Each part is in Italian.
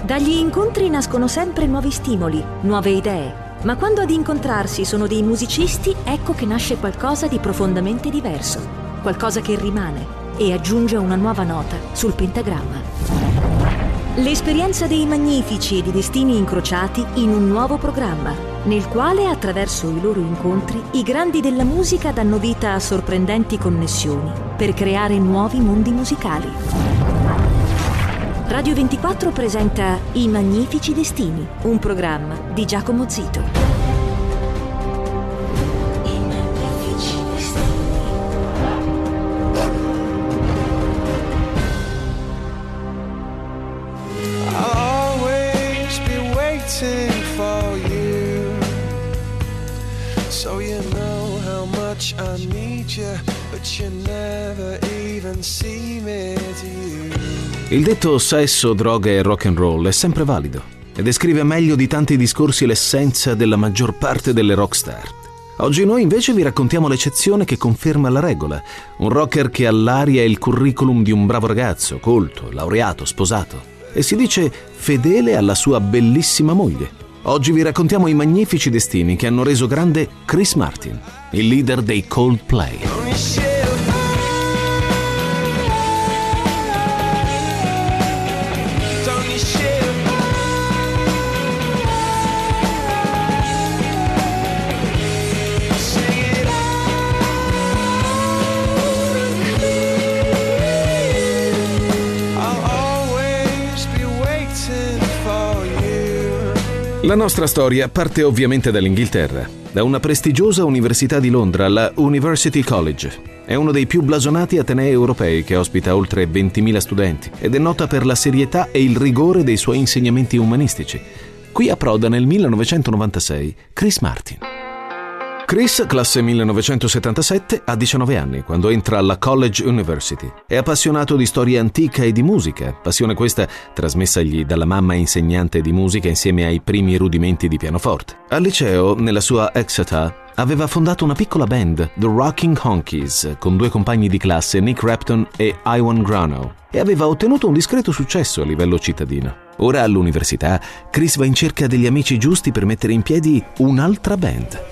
Dagli incontri nascono sempre nuovi stimoli, nuove idee, ma quando ad incontrarsi sono dei musicisti, ecco che nasce qualcosa di profondamente diverso, qualcosa che rimane e aggiunge una nuova nota sul pentagramma. L'esperienza dei Magnifici e di destini incrociati in un nuovo programma, nel quale attraverso i loro incontri i grandi della musica danno vita a sorprendenti connessioni per creare nuovi mondi musicali. Radio 24 presenta I Magnifici Destini, un programma di Giacomo Zito. I Magnifici Destini. I'll always be waiting for you, so you know how much I need you, but you never even see me to you. Il detto sesso, droga e rock and roll è sempre valido e descrive meglio di tanti discorsi l'essenza della maggior parte delle rockstar. Oggi noi invece vi raccontiamo l'eccezione che conferma la regola, un rocker che ha l'aria e il curriculum di un bravo ragazzo, colto, laureato, sposato e si dice fedele alla sua bellissima moglie. Oggi vi raccontiamo i magnifici destini che hanno reso grande Chris Martin, il leader dei Coldplay. La nostra storia parte ovviamente dall'Inghilterra, da una prestigiosa università di Londra, la University College. È uno dei più blasonati atenei europei che ospita oltre 20.000 studenti ed è nota per la serietà e il rigore dei suoi insegnamenti umanistici. Qui approda nel 1996 Chris Martin. Chris, classe 1977, ha 19 anni quando entra alla College University. È appassionato di storia antica e di musica, passione questa trasmessagli dalla mamma insegnante di musica insieme ai primi rudimenti di pianoforte. Al liceo, nella sua ex età, aveva fondato una piccola band, The Rocking Honkies, con due compagni di classe, Nick Rapton e Iwan Grano, e aveva ottenuto un discreto successo a livello cittadino. Ora all'università, Chris va in cerca degli amici giusti per mettere in piedi un'altra band.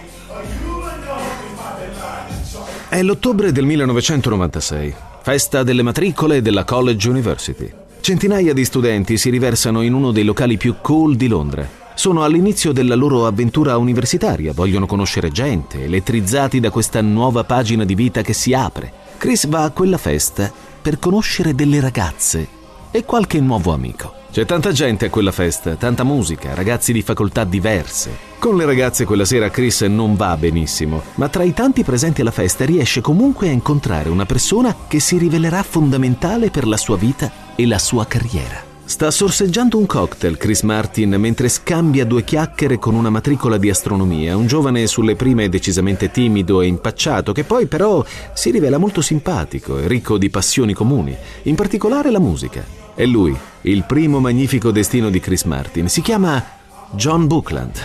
È l'ottobre del 1996, festa delle matricole della College University. Centinaia di studenti si riversano in uno dei locali più cool di Londra. Sono all'inizio della loro avventura universitaria, vogliono conoscere gente, elettrizzati da questa nuova pagina di vita che si apre. Chris va a quella festa per conoscere delle ragazze e qualche nuovo amico. C'è tanta gente a quella festa, tanta musica, ragazzi di facoltà diverse. Con le ragazze quella sera Chris non va benissimo, ma tra i tanti presenti alla festa riesce comunque a incontrare una persona che si rivelerà fondamentale per la sua vita e la sua carriera. Sta sorseggiando un cocktail Chris Martin mentre scambia due chiacchiere con una matricola di astronomia, un giovane sulle prime decisamente timido e impacciato che poi però si rivela molto simpatico e ricco di passioni comuni, in particolare la musica. È lui, il primo magnifico destino di Chris Martin, si chiama John Buckland.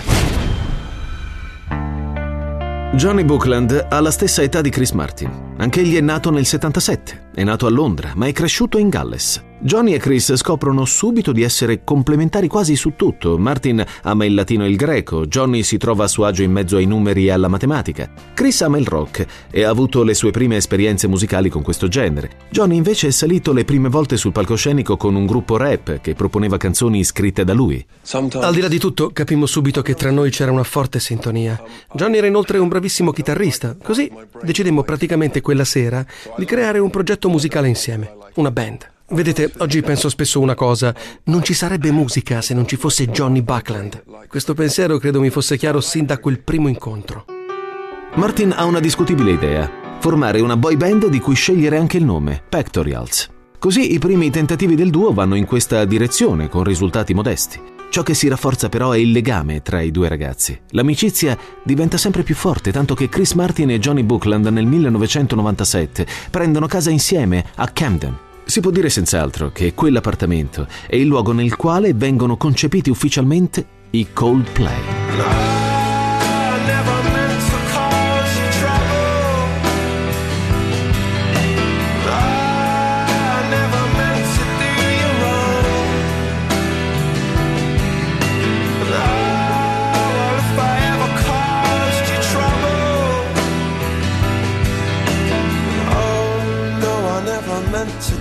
Johnny Buckland ha la stessa età di Chris Martin. Anch'egli è nato nel 77, è nato a Londra, ma è cresciuto in Galles. Johnny e Chris scoprono subito di essere complementari quasi su tutto. Martin ama il latino e il greco, Johnny si trova a suo agio in mezzo ai numeri e alla matematica. Chris ama il rock e ha avuto le sue prime esperienze musicali con questo genere. Johnny invece è salito le prime volte sul palcoscenico con un gruppo rap che proponeva canzoni scritte da lui. Al di là di tutto, capimmo subito che tra noi c'era una forte sintonia. Johnny era inoltre un bravissimo chitarrista, così decidemmo praticamente quella sera di creare un progetto musicale insieme, una band. Vedete, oggi penso spesso una cosa: non ci sarebbe musica se non ci fosse Johnny Buckland. Questo pensiero credo mi fosse chiaro sin da quel primo incontro. Martin ha una discutibile idea: formare una boy band di cui scegliere anche il nome, Pectorials. Così i primi tentativi del duo vanno in questa direzione, con risultati modesti. Ciò che si rafforza però è il legame tra i due ragazzi. L'amicizia diventa sempre più forte, tanto che Chris Martin e Johnny Buckland nel 1997 prendono casa insieme a Camden. Si può dire senz'altro che quell'appartamento è il luogo nel quale vengono concepiti ufficialmente i Coldplay.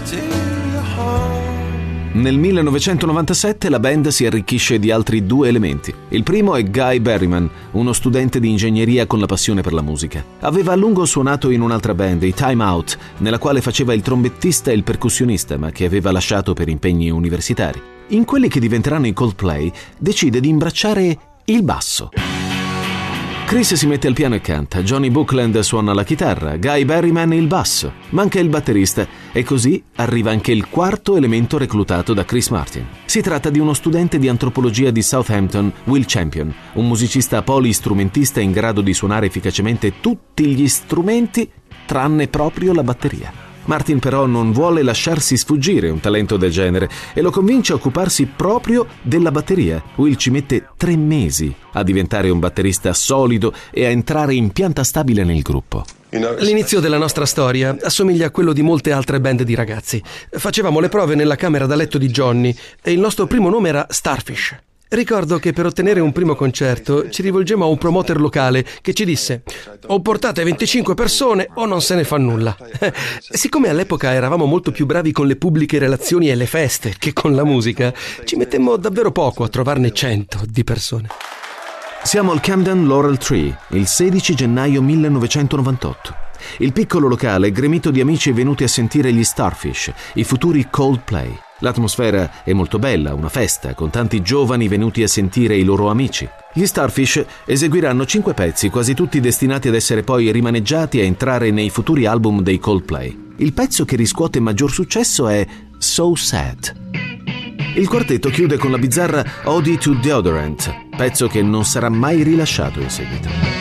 do you harm. Nel 1997 la band si arricchisce di altri 2 elementi. Il primo è Guy Berryman, uno studente di ingegneria con la passione per la musica. Aveva a lungo suonato in un'altra band, i Time Out, nella quale faceva il trombettista e il percussionista, ma che aveva lasciato per impegni universitari. In quelli che diventeranno i Coldplay, decide di imbracciare il basso. Chris si mette al piano e canta, Johnny Buckland suona la chitarra, Guy Berryman il basso, manca il batterista e così arriva anche il quarto elemento reclutato da Chris Martin. Si tratta di uno studente di antropologia di Southampton, Will Champion, un musicista polistrumentista in grado di suonare efficacemente tutti gli strumenti tranne proprio la batteria. Martin però non vuole lasciarsi sfuggire un talento del genere e lo convince a occuparsi proprio della batteria. Will ci mette 3 mesi a diventare un batterista solido e a entrare in pianta stabile nel gruppo. L'inizio della nostra storia assomiglia a quello di molte altre band di ragazzi. Facevamo le prove nella camera da letto di Johnny e il nostro primo nome era Starfish. Ricordo che per ottenere un primo concerto ci rivolgemmo a un promoter locale che ci disse: o portate 25 persone o non se ne fa nulla. Siccome all'epoca eravamo molto più bravi con le pubbliche relazioni e le feste che con la musica, ci mettemmo davvero poco a trovarne 100 di persone. Siamo al Camden Laurel Tree, il 16 gennaio 1998. Il piccolo locale è gremito di amici venuti a sentire gli Starfish, i futuri Coldplay. L'atmosfera è molto bella, una festa, con tanti giovani venuti a sentire i loro amici. Gli Starfish eseguiranno 5 pezzi, quasi tutti destinati ad essere poi rimaneggiati a entrare nei futuri album dei Coldplay. Il pezzo che riscuote maggior successo è So Sad. Il quartetto chiude con la bizzarra Ode to Deodorant, pezzo che non sarà mai rilasciato in seguito.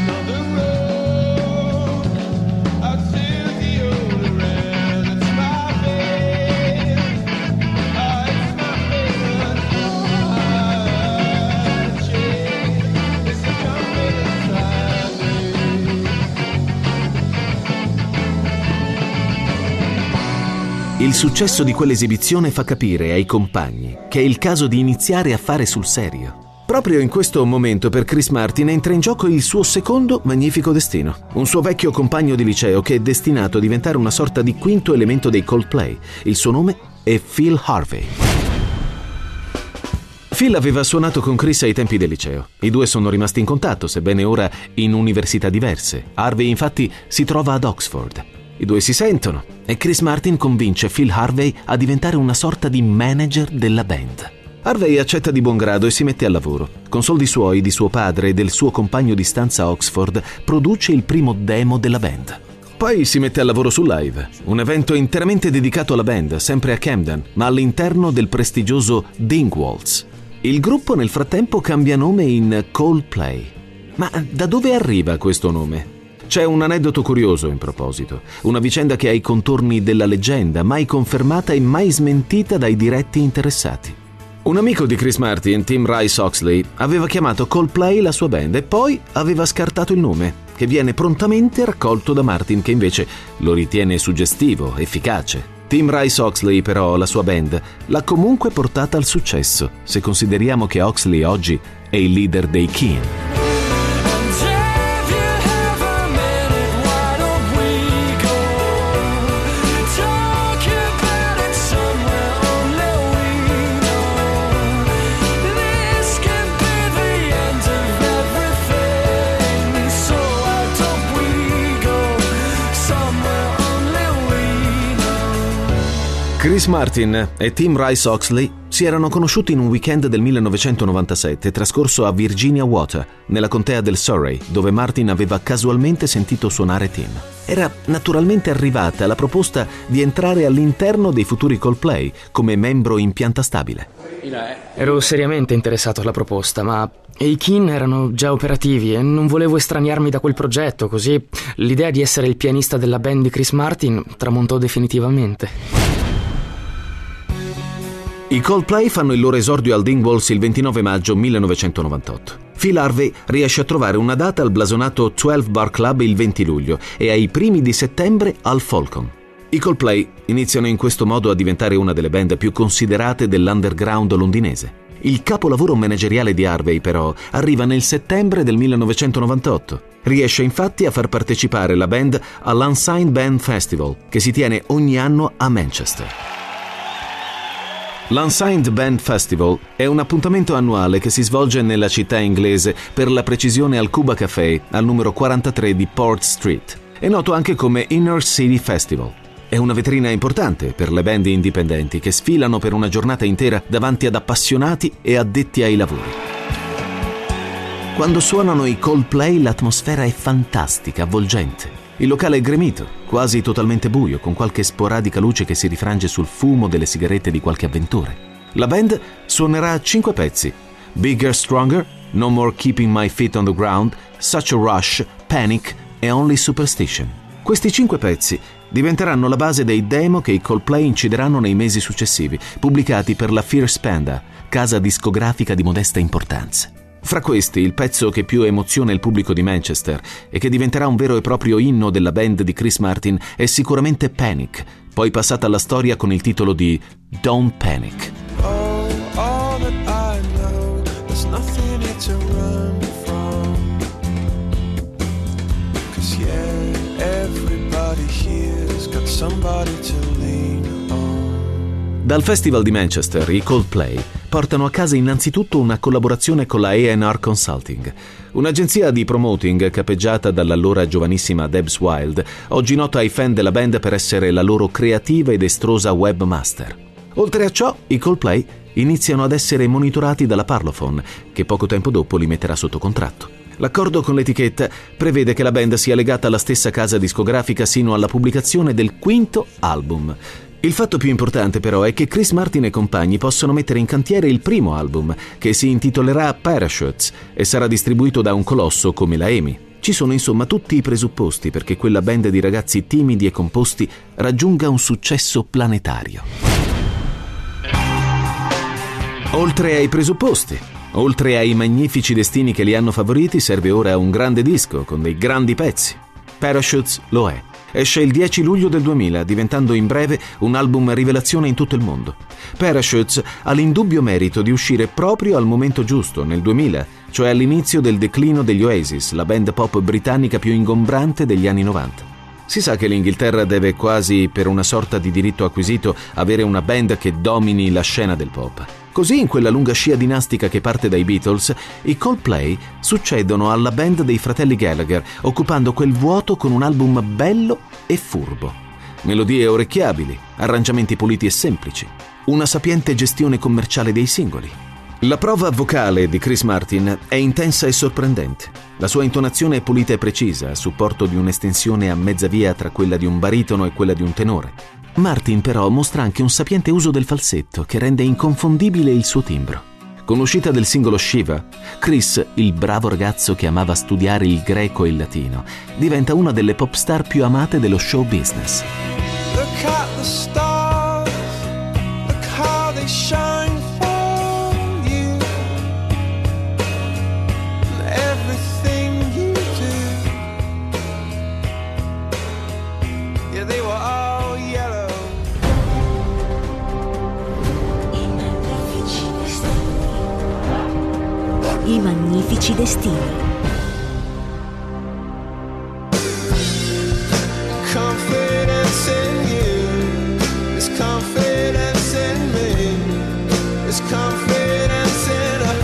Il successo di quell'esibizione fa capire ai compagni che è il caso di iniziare a fare sul serio. Proprio in questo momento per Chris Martin entra in gioco il suo secondo magnifico destino, un suo vecchio compagno di liceo che è destinato a diventare una sorta di quinto elemento dei Coldplay. Il suo nome è Phil Harvey. Phil aveva suonato con Chris ai tempi del liceo. I due sono rimasti in contatto, sebbene ora in università diverse. Harvey infatti si trova ad Oxford. I due si sentono e Chris Martin convince Phil Harvey a diventare una sorta di manager della band. Harvey accetta di buon grado e si mette al lavoro. Con soldi suoi, di suo padre e del suo compagno di stanza a Oxford, produce il primo demo della band. Poi si mette al lavoro su Live, un evento interamente dedicato alla band, sempre a Camden, ma all'interno del prestigioso Dingwalls. Il gruppo nel frattempo cambia nome in Coldplay. Ma da dove arriva questo nome? C'è un aneddoto curioso in proposito, una vicenda che ha i contorni della leggenda, mai confermata e mai smentita dai diretti interessati. Un amico di Chris Martin, Tim Rice Oxley, aveva chiamato Coldplay la sua band e poi aveva scartato il nome, che viene prontamente raccolto da Martin, che invece lo ritiene suggestivo, efficace. Tim Rice Oxley, però, la sua band, l'ha comunque portata al successo, se consideriamo che Oxley oggi è il leader dei Keane. Chris Martin e Tim Rice Oxley si erano conosciuti in un weekend del 1997 trascorso a Virginia Water, nella contea del Surrey, dove Martin aveva casualmente sentito suonare Tim. Era naturalmente arrivata la proposta di entrare all'interno dei futuri Coldplay come membro in pianta stabile. Ero seriamente interessato alla proposta, ma i Keane erano già operativi e non volevo estraniarmi da quel progetto, così l'idea di essere il pianista della band di Chris Martin tramontò definitivamente. I Coldplay fanno il loro esordio al Dingwalls il 29 maggio 1998. Phil Harvey riesce a trovare una data al blasonato 12 Bar Club il 20 luglio e ai primi di settembre al Falcon. I Coldplay iniziano in questo modo a diventare una delle band più considerate dell'underground londinese. Il capolavoro manageriale di Harvey, però, arriva nel settembre del 1998. Riesce infatti a far partecipare la band all'Unsigned Band Festival, che si tiene ogni anno a Manchester. L'Unsigned Band Festival è un appuntamento annuale che si svolge nella città inglese, per la precisione al Cuba Café, al numero 43 di Port Street. È noto anche come Inner City Festival. È una vetrina importante per le band indipendenti che sfilano per una giornata intera davanti ad appassionati e addetti ai lavori. Quando suonano i Coldplay l'atmosfera è fantastica, avvolgente. Il locale è gremito, quasi totalmente buio, con qualche sporadica luce che si rifrange sul fumo delle sigarette di qualche avventore. La band suonerà 5 pezzi: Bigger, Stronger, No More Keeping My Feet on the Ground, Such a Rush, Panic e Only Superstition. Questi 5 pezzi diventeranno la base dei demo che i Coldplay incideranno nei mesi successivi, pubblicati per la Fierce Panda, casa discografica di modesta importanza. Fra questi, il pezzo che più emoziona il pubblico di Manchester e che diventerà un vero e proprio inno della band di Chris Martin è sicuramente Panic, poi passata alla storia con il titolo di Don't Panic. All that I know, there's nothing here to run from. 'Cause yeah, everybody here's got somebody to lean on. Dal Festival di Manchester, i Coldplay portano a casa innanzitutto una collaborazione con la A&R Consulting, un'agenzia di promoting capeggiata dall'allora giovanissima Debs Wild, oggi nota ai fan della band per essere la loro creativa ed estrosa webmaster. Oltre a ciò, i Coldplay iniziano ad essere monitorati dalla Parlophone, che poco tempo dopo li metterà sotto contratto. L'accordo con l'etichetta prevede che la band sia legata alla stessa casa discografica sino alla pubblicazione del 5º album. Il fatto più importante però è che Chris Martin e compagni possono mettere in cantiere il primo album, che si intitolerà Parachutes e sarà distribuito da un colosso come la EMI. Ci sono insomma tutti i presupposti perché quella band di ragazzi timidi e composti raggiunga un successo planetario. Oltre ai presupposti, oltre ai magnifici destini che li hanno favoriti, serve ora un grande disco con dei grandi pezzi. Parachutes lo è. Esce il 10 luglio del 2000, diventando in breve un album rivelazione in tutto il mondo. Parachutes ha l'indubbio merito di uscire proprio al momento giusto, nel 2000, cioè all'inizio del declino degli Oasis, la band pop britannica più ingombrante degli anni 90. Si sa che l'Inghilterra deve quasi per una sorta di diritto acquisito avere una band che domini la scena del pop. Così, in quella lunga scia dinastica che parte dai Beatles, i Coldplay succedono alla band dei fratelli Gallagher, occupando quel vuoto con un album bello e furbo. Melodie orecchiabili, arrangiamenti puliti e semplici, una sapiente gestione commerciale dei singoli. La prova vocale di Chris Martin è intensa e sorprendente. La sua intonazione è pulita e precisa, a supporto di un'estensione a mezza via tra quella di un baritono e quella di un tenore. Martin però mostra anche un sapiente uso del falsetto che rende inconfondibile il suo timbro. Con l'uscita del singolo Shiva, Chris, il bravo ragazzo che amava studiare il greco e il latino, diventa una delle pop star più amate dello show business. Look at the stars, look how they shine for you. And everything you do, yeah, they were all yellow. I magnifici destini. Confidence in you, there's confidence in me, there's confidence in a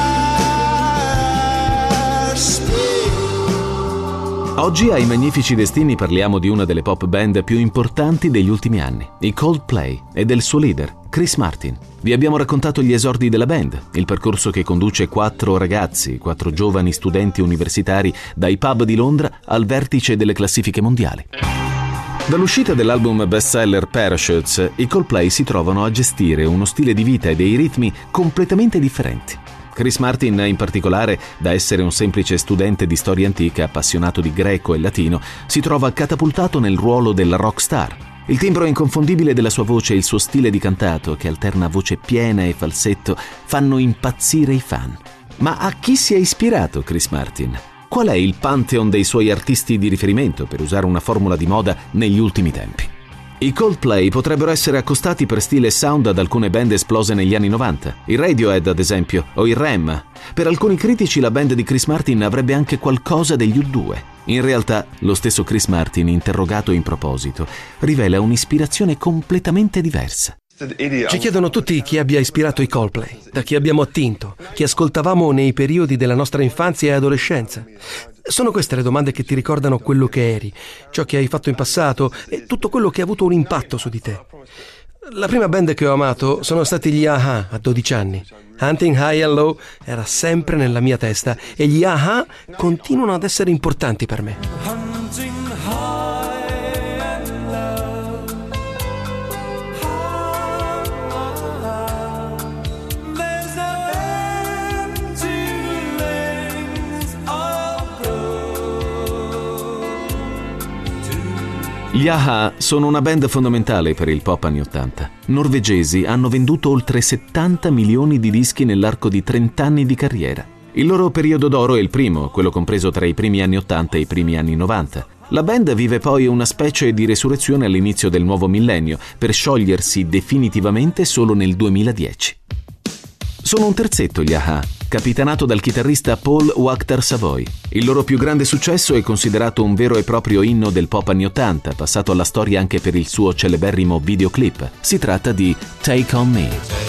higher speed. Oggi ai Magnifici Destini parliamo di una delle pop band più importanti degli ultimi anni, i Coldplay, e del suo leader, Chris Martin. Vi abbiamo raccontato gli esordi della band, il percorso che conduce 4 ragazzi, 4 giovani studenti universitari dai pub di Londra al vertice delle classifiche mondiali. Dall'uscita dell'album bestseller Parachutes, i Coldplay si trovano a gestire uno stile di vita e dei ritmi completamente differenti. Chris Martin, in particolare, da essere un semplice studente di storia antica appassionato di greco e latino, si trova catapultato nel ruolo della rock star. Il timbro inconfondibile della sua voce e il suo stile di cantato, che alterna voce piena e falsetto, fanno impazzire i fan. Ma a chi si è ispirato Chris Martin? Qual è il pantheon dei suoi artisti di riferimento, per usare una formula di moda, negli ultimi tempi? I Coldplay potrebbero essere accostati per stile e sound ad alcune band esplose negli anni 90, i Radiohead ad esempio, o i R.E.M. Per alcuni critici la band di Chris Martin avrebbe anche qualcosa degli U2. In realtà, lo stesso Chris Martin, interrogato in proposito, rivela un'ispirazione completamente diversa. Ci chiedono tutti chi abbia ispirato i Coldplay, da chi abbiamo attinto, chi ascoltavamo nei periodi della nostra infanzia e adolescenza. Sono queste le domande che ti ricordano quello che eri, ciò che hai fatto in passato e tutto quello che ha avuto un impatto su di te. La prima band che ho amato sono stati gli A-ha a 12 anni. Hunting High and Low era sempre nella mia testa e gli A-ha continuano ad essere importanti per me. Hunting high and low, there's an end to lengths I'll go to. Gli A-ha sono una band fondamentale per il pop anni 80. Norvegesi hanno venduto oltre 70 milioni di dischi nell'arco di 30 anni di carriera. Il loro periodo d'oro è il primo, quello compreso tra i primi anni 80 e i primi anni 90. La band vive poi una specie di resurrezione all'inizio del nuovo millennio, per sciogliersi definitivamente solo nel 2010. Sono un terzetto gli A-ha, capitanato dal chitarrista Paul Waaktaar-Savoy. Il loro più grande successo è considerato un vero e proprio inno del pop anni 80, passato alla storia anche per il suo celeberrimo videoclip. Si tratta di Take On Me.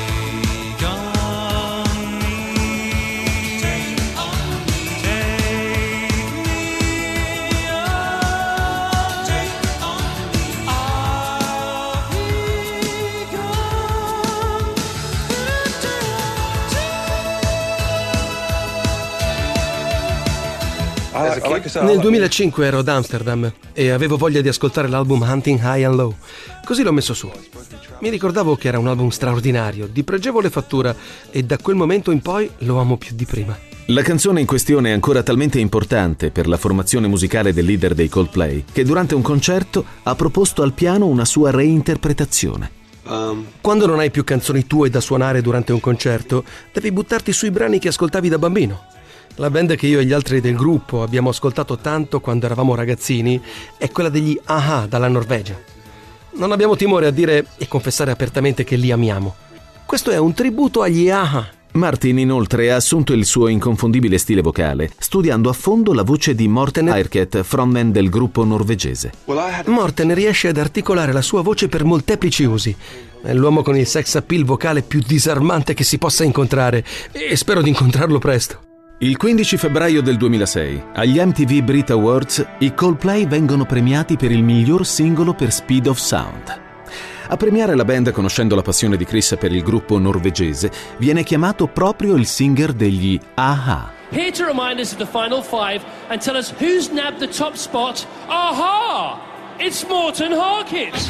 Nel 2005 ero ad Amsterdam e avevo voglia di ascoltare l'album Hunting High and Low. Così l'ho messo su. Mi ricordavo che era un album straordinario, di pregevole fattura, e da quel momento in poi lo amo più di prima. La canzone in questione è ancora talmente importante per la formazione musicale del leader dei Coldplay che durante un concerto ha proposto al piano una sua reinterpretazione. Quando non hai più canzoni tue da suonare durante un concerto, devi buttarti sui brani che ascoltavi da bambino. La band che io e gli altri del gruppo abbiamo ascoltato tanto quando eravamo ragazzini è quella degli A-ha dalla Norvegia. Non abbiamo timore a dire e confessare apertamente che li amiamo. Questo è un tributo agli A-ha. Martin inoltre ha assunto il suo inconfondibile stile vocale, studiando a fondo la voce di Morten Eirket, frontman del gruppo norvegese. Morten riesce ad articolare la sua voce per molteplici usi. È l'uomo con il sex appeal vocale più disarmante che si possa incontrare e spero di incontrarlo presto. Il 15 febbraio del 2006, agli MTV Brit Awards, i Coldplay vengono premiati per il miglior singolo per Speed of Sound. A premiare la band, conoscendo la passione di Chris per il gruppo norvegese, viene chiamato proprio il singer degli A-ha. Here to remind us of the final five and tell us who's nabbed the top spot. A-ha! It's Morten Harket!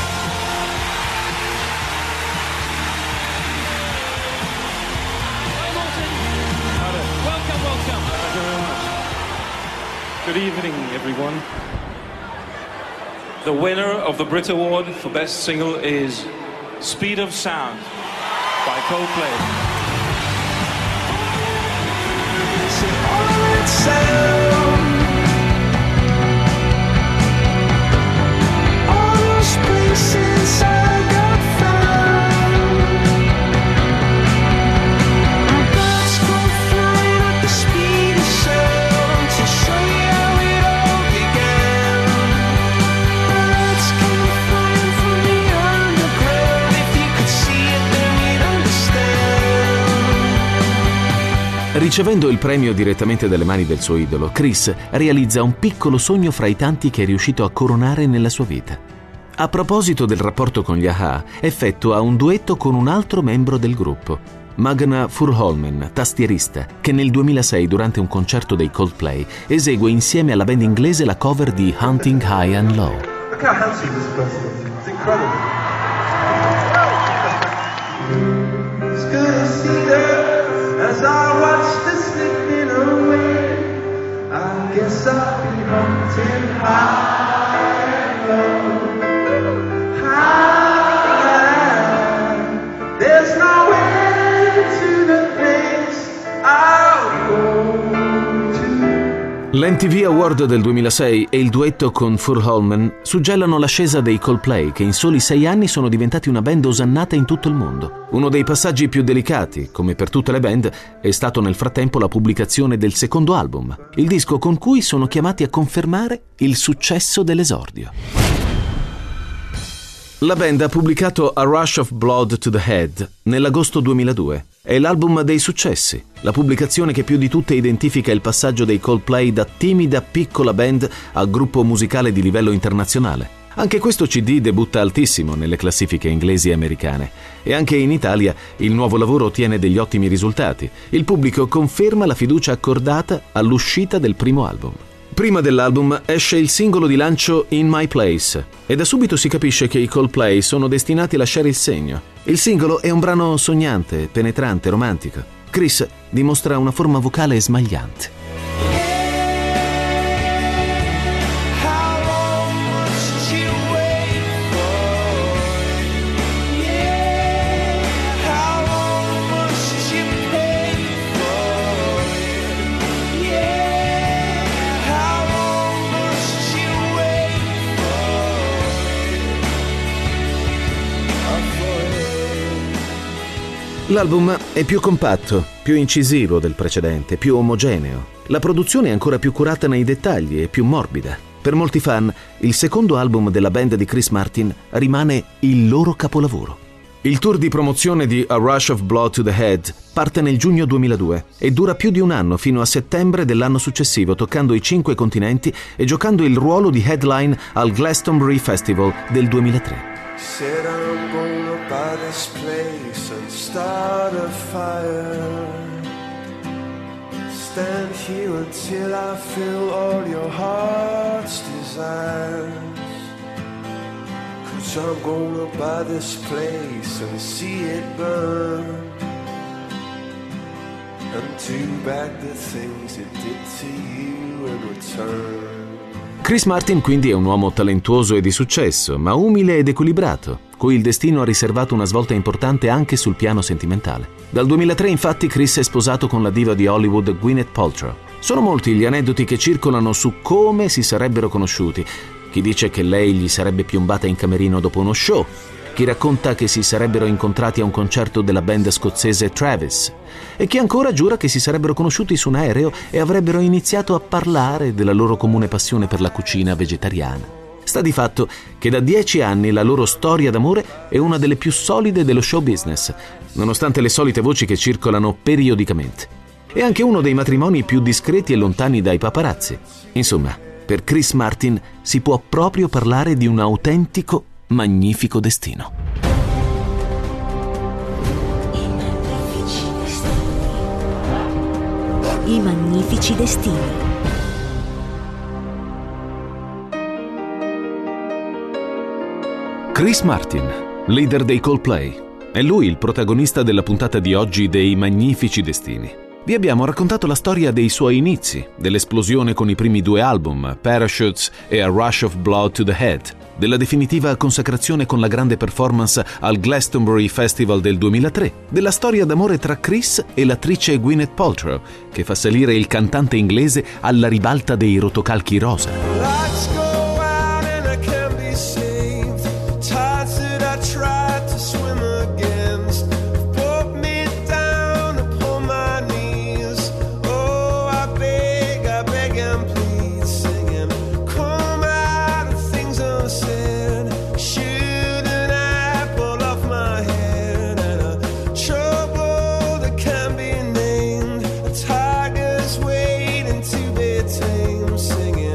Good evening, everyone. The winner of the Brit Award for Best Single is Speed of Sound by Coldplay. Ricevendo il premio direttamente dalle mani del suo idolo, Chris realizza un piccolo sogno fra i tanti che è riuscito a coronare nella sua vita. A proposito del rapporto con gli A-ha, effettua un duetto con un altro membro del gruppo, Magna Furholmen, tastierista, che nel 2006 durante un concerto dei Coldplay esegue insieme alla band inglese la cover di Hunting High and Low. Look how handsome this person is. It's incredible. It's good to see her as I watch the slipping away. I guess I'll be hunting high and low. High. There's no end to the place I'll go to. L'MTV Award del 2006 e il duetto con Fur Holman suggellano l'ascesa dei Coldplay, che in soli 6 anni sono diventati una band osannata in tutto il mondo. Uno dei passaggi più delicati, come per tutte le band, è stato nel frattempo la pubblicazione del secondo album, il disco con cui sono chiamati a confermare il successo dell'esordio. La band ha pubblicato A Rush of Blood to the Head nell'agosto 2002. È l'album dei successi, la pubblicazione che più di tutte identifica il passaggio dei Coldplay da timida piccola band a gruppo musicale di livello internazionale. Anche questo CD debutta altissimo nelle classifiche inglesi e americane e anche in Italia il nuovo lavoro ottiene degli ottimi risultati. Il pubblico conferma la fiducia accordata all'uscita del primo album. Prima dell'album esce il singolo di lancio In My Place e da subito si capisce che i Coldplay sono destinati a lasciare il segno. Il singolo è un brano sognante, penetrante, romantico. Chris dimostra una forma vocale smagliante. L'album è più compatto, più incisivo del precedente, più omogeneo. La produzione è ancora più curata nei dettagli e più morbida. Per molti fan, il secondo album della band di Chris Martin rimane il loro capolavoro. Il tour di promozione di A Rush of Blood to the Head parte nel giugno 2002 e dura più di un anno fino a settembre dell'anno successivo, toccando i 5 continenti e giocando il ruolo di headline al Glastonbury Festival del 2003. Said I'm gonna buy this place and start a fire. Stand here until I feel all your heart's desires. 'Cause I'm gonna buy this place and see it burn. And do back the things it did to you in return. Chris Martin quindi è un uomo talentuoso e di successo, ma umile ed equilibrato, cui il destino ha riservato una svolta importante anche sul piano sentimentale. Dal 2003 infatti Chris è sposato con la diva di Hollywood Gwyneth Paltrow. Sono molti gli aneddoti che circolano su come si sarebbero conosciuti. Chi dice che lei gli sarebbe piombata in camerino dopo uno show, chi racconta che si sarebbero incontrati a un concerto della band scozzese Travis, e chi ancora giura che si sarebbero conosciuti su un aereo e avrebbero iniziato a parlare della loro comune passione per la cucina vegetariana. Sta di fatto che da 10 anni la loro storia d'amore è una delle più solide dello show business, nonostante le solite voci che circolano periodicamente. È anche uno dei matrimoni più discreti e lontani dai paparazzi. Insomma, per Chris Martin si può proprio parlare di un autentico, magnifico destino. I magnifici destini. Chris Martin, leader dei Coldplay. È lui il protagonista della puntata di oggi dei Magnifici Destini. Vi abbiamo raccontato la storia dei suoi inizi, dell'esplosione con i primi 2 album, Parachutes e A Rush of Blood to the Head, della definitiva consacrazione con la grande performance al Glastonbury Festival del 2003, della storia d'amore tra Chris e l'attrice Gwyneth Paltrow, che fa salire il cantante inglese alla ribalta dei rotocalchi rosa. Let's go out and I can be saved. Tides that I tried to swim against put me down upon my knees. Oh, I beg and plead, singing, come out of things unsaid. Shoot an apple off my head and a trouble that can be named. A tiger's waiting to be tamed, singing.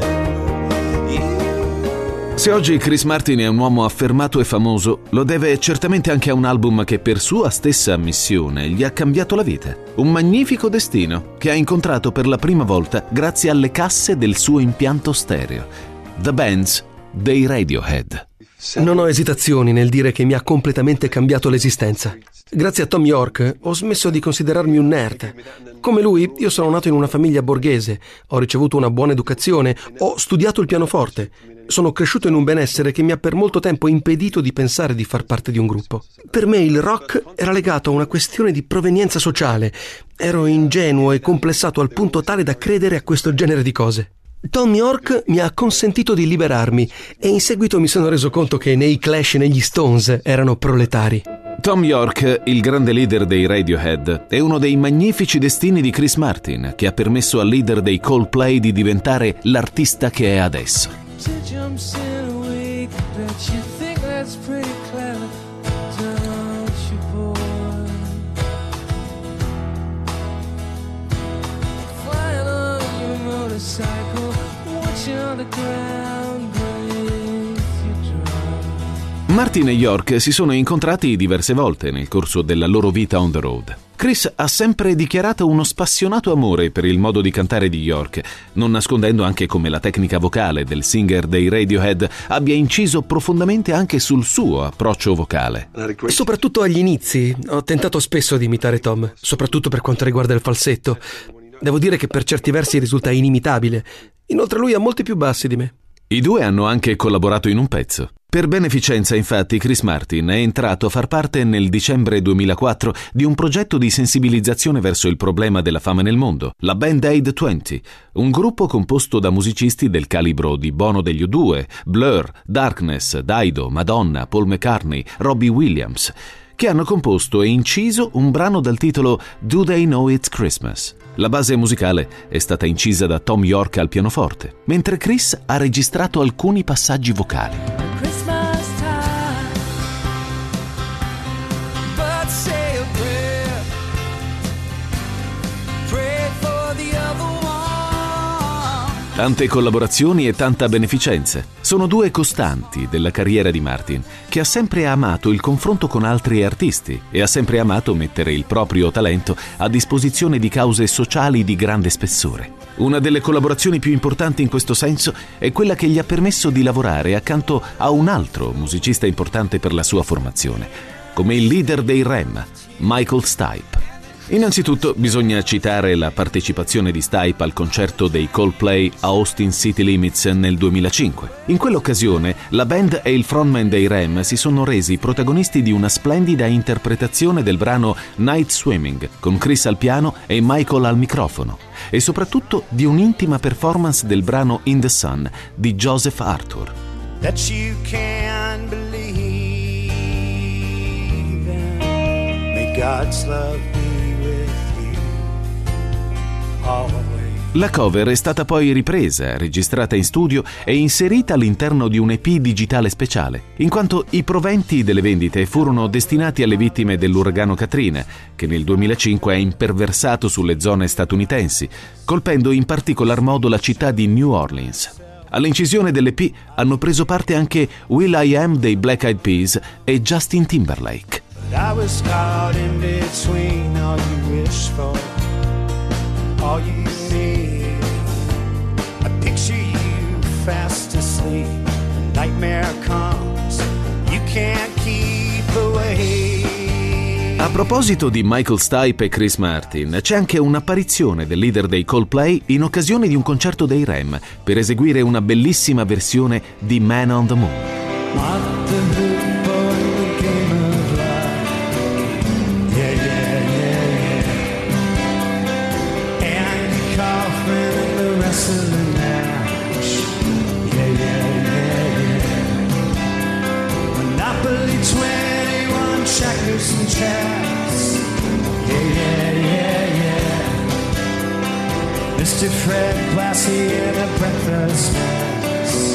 Se oggi Chris Martin è un uomo affermato e famoso, lo deve certamente anche a un album che per sua stessa ammissione gli ha cambiato la vita. Un magnifico destino che ha incontrato per la prima volta grazie alle casse del suo impianto stereo. The Bands dei Radiohead. Non ho esitazioni nel dire che mi ha completamente cambiato l'esistenza. Grazie a Thom Yorke ho smesso di considerarmi un nerd. Come lui, io sono nato in una famiglia borghese, ho ricevuto una buona educazione, ho studiato il pianoforte. Sono cresciuto in un benessere che mi ha per molto tempo impedito di pensare di far parte di un gruppo. Per me il rock era legato a una questione di provenienza sociale. Ero ingenuo e complessato al punto tale da credere a questo genere di cose. Thom Yorke mi ha consentito di liberarmi e in seguito mi sono reso conto che né i Clash né gli Stones erano proletari. Thom Yorke, il grande leader dei Radiohead, è uno dei magnifici destini di Chris Martin, che ha permesso al leader dei Coldplay di diventare l'artista che è adesso. Martin e Yorke si sono incontrati diverse volte nel corso della loro vita on the road. Chris ha sempre dichiarato uno spassionato amore per il modo di cantare di Yorke, non nascondendo anche come la tecnica vocale del singer dei Radiohead abbia inciso profondamente anche sul suo approccio vocale. Soprattutto agli inizi ho tentato spesso di imitare Tom, soprattutto per quanto riguarda il falsetto. Devo dire che per certi versi risulta inimitabile. Inoltre lui ha molti più bassi di me. I due hanno anche collaborato in un pezzo. Per beneficenza, infatti, Chris Martin è entrato a far parte nel dicembre 2004 di un progetto di sensibilizzazione verso il problema della fame nel mondo, la Band Aid 20, un gruppo composto da musicisti del calibro di Bono degli U2, Blur, Darkness, Dido, Madonna, Paul McCartney, Robbie Williams, che hanno composto e inciso un brano dal titolo Do They Know It's Christmas? La base musicale è stata incisa da Thom Yorke al pianoforte, mentre Chris ha registrato alcuni passaggi vocali. Tante collaborazioni e tanta beneficenza sono due costanti della carriera di Martin, che ha sempre amato il confronto con altri artisti e ha sempre amato mettere il proprio talento a disposizione di cause sociali di grande spessore. Una delle collaborazioni più importanti in questo senso è quella che gli ha permesso di lavorare accanto a un altro musicista importante per la sua formazione, come il leader dei Rem, Michael Stipe. Innanzitutto bisogna citare la partecipazione di Stipe al concerto dei Coldplay a Austin City Limits nel 2005. In quell'occasione la band e il frontman dei Rem si sono resi protagonisti di una splendida interpretazione del brano Night Swimming, con Chris al piano e Michael al microfono, e soprattutto di un'intima performance del brano In the Sun di Joseph Arthur. That you can believe in. May God's love be. La cover è stata poi ripresa, registrata in studio e inserita all'interno di un EP digitale speciale, in quanto i proventi delle vendite furono destinati alle vittime dell'uragano Katrina, che nel 2005 ha imperversato sulle zone statunitensi, colpendo in particolar modo la città di New Orleans. All'incisione dell'EP hanno preso parte anche will.i.am dei Black Eyed Peas e Justin Timberlake. I was caught in between all you wish for. All you need, I picture you fast asleep. A nightmare comes, you can't keep away. A proposito di Michael Stipe e Chris Martin, c'è anche un'apparizione del leader dei Coldplay in occasione di un concerto dei Rem per eseguire una bellissima versione di Man on the Moon. Monopoly 21 checkers and chess. Mr. Fred Blassie in a breakfast mess.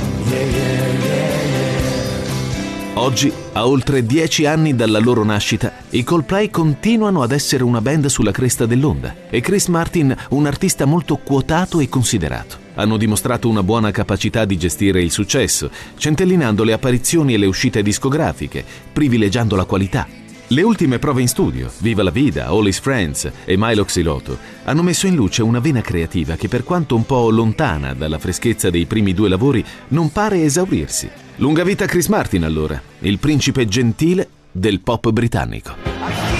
Oggi, a oltre 10 anni dalla loro nascita, i Coldplay continuano ad essere una band sulla cresta dell'onda e Chris Martin un artista molto quotato e considerato. Hanno dimostrato una buona capacità di gestire il successo, centellinando le apparizioni e le uscite discografiche, privilegiando la qualità. Le ultime prove in studio, Viva la Vida, All His Friends e Milo Xilotto, hanno messo in luce una vena creativa che, per quanto un po' lontana dalla freschezza dei primi due lavori, non pare esaurirsi. Lunga vita Chris Martin allora, il principe gentile del pop britannico.